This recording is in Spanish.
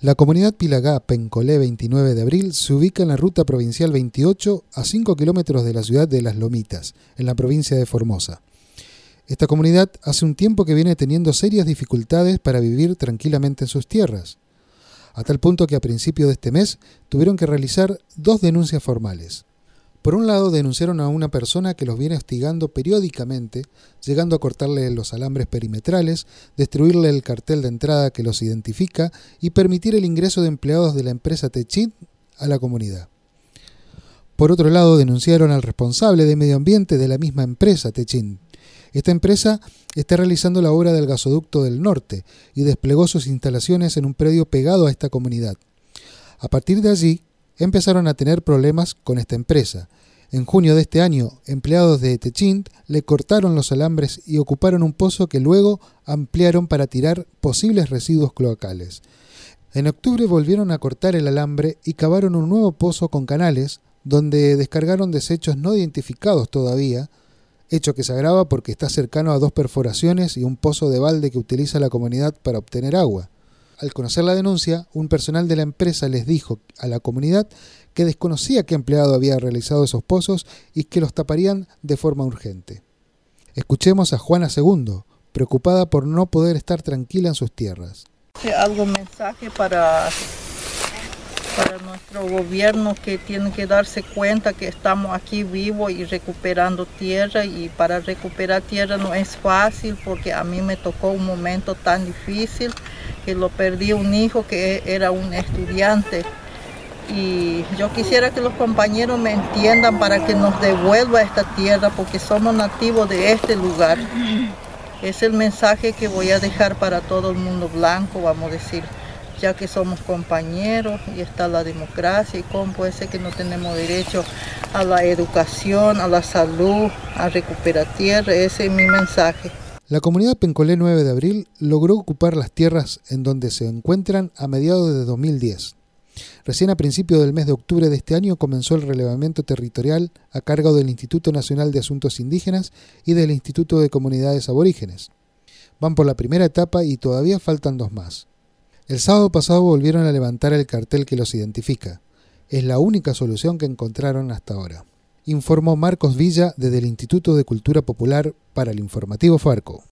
La comunidad Pilagá Pencolé 29 de abril se ubica en la ruta provincial 28 a 5 kilómetros de la ciudad de Las Lomitas, en la provincia de Formosa. Esta comunidad hace un tiempo que viene teniendo serias dificultades para vivir tranquilamente en sus tierras, a tal punto que a principios de este mes tuvieron que realizar 2 denuncias formales. Por un lado, denunciaron a una persona que los viene hostigando periódicamente, llegando a cortarle los alambres perimetrales, destruirle el cartel de entrada que los identifica y permitir el ingreso de empleados de la empresa Techint a la comunidad. Por otro lado, denunciaron al responsable de medio ambiente de la misma empresa Techint. Esta empresa está realizando la obra del gasoducto del norte y desplegó sus instalaciones en un predio pegado a esta comunidad. A partir de allí, empezaron a tener problemas con esta empresa. En junio de este año, empleados de Techint le cortaron los alambres y ocuparon un pozo que luego ampliaron para tirar posibles residuos cloacales. En octubre volvieron a cortar el alambre y cavaron un nuevo pozo con canales, donde descargaron desechos no identificados todavía, hecho que se agrava porque está cercano a 2 perforaciones y un pozo de balde que utiliza la comunidad para obtener agua. Al conocer la denuncia, un personal de la empresa les dijo a la comunidad que desconocía qué empleado había realizado esos pozos y que los taparían de forma urgente. Escuchemos a Juana II, preocupada por no poder estar tranquila en sus tierras. Algo mensaje para nuestro gobierno, que tiene que darse cuenta que estamos aquí vivos y recuperando tierra, y para recuperar tierra no es fácil, porque a mí me tocó un momento tan difícil que lo perdí, un hijo que era un estudiante, y yo quisiera que los compañeros me entiendan para que nos devuelva esta tierra, porque somos nativos de este lugar. Es el mensaje que voy a dejar para todo el mundo blanco, vamos a decir, ya que somos compañeros y está la democracia, y cómo puede ser que no tenemos derecho a la educación, a la salud, a recuperar tierra. Ese es mi mensaje. La comunidad Pencolé 9 de abril logró ocupar las tierras en donde se encuentran a mediados de 2010. Recién a principios del mes de octubre de este año comenzó el relevamiento territorial a cargo del Instituto Nacional de Asuntos Indígenas y del Instituto de Comunidades Aborígenes. Van por la primera etapa y todavía faltan 2 más. El sábado pasado volvieron a levantar el cartel que los identifica. Es la única solución que encontraron hasta ahora. Informó Marcos Villa desde el Instituto de Cultura Popular para el Informativo Farco.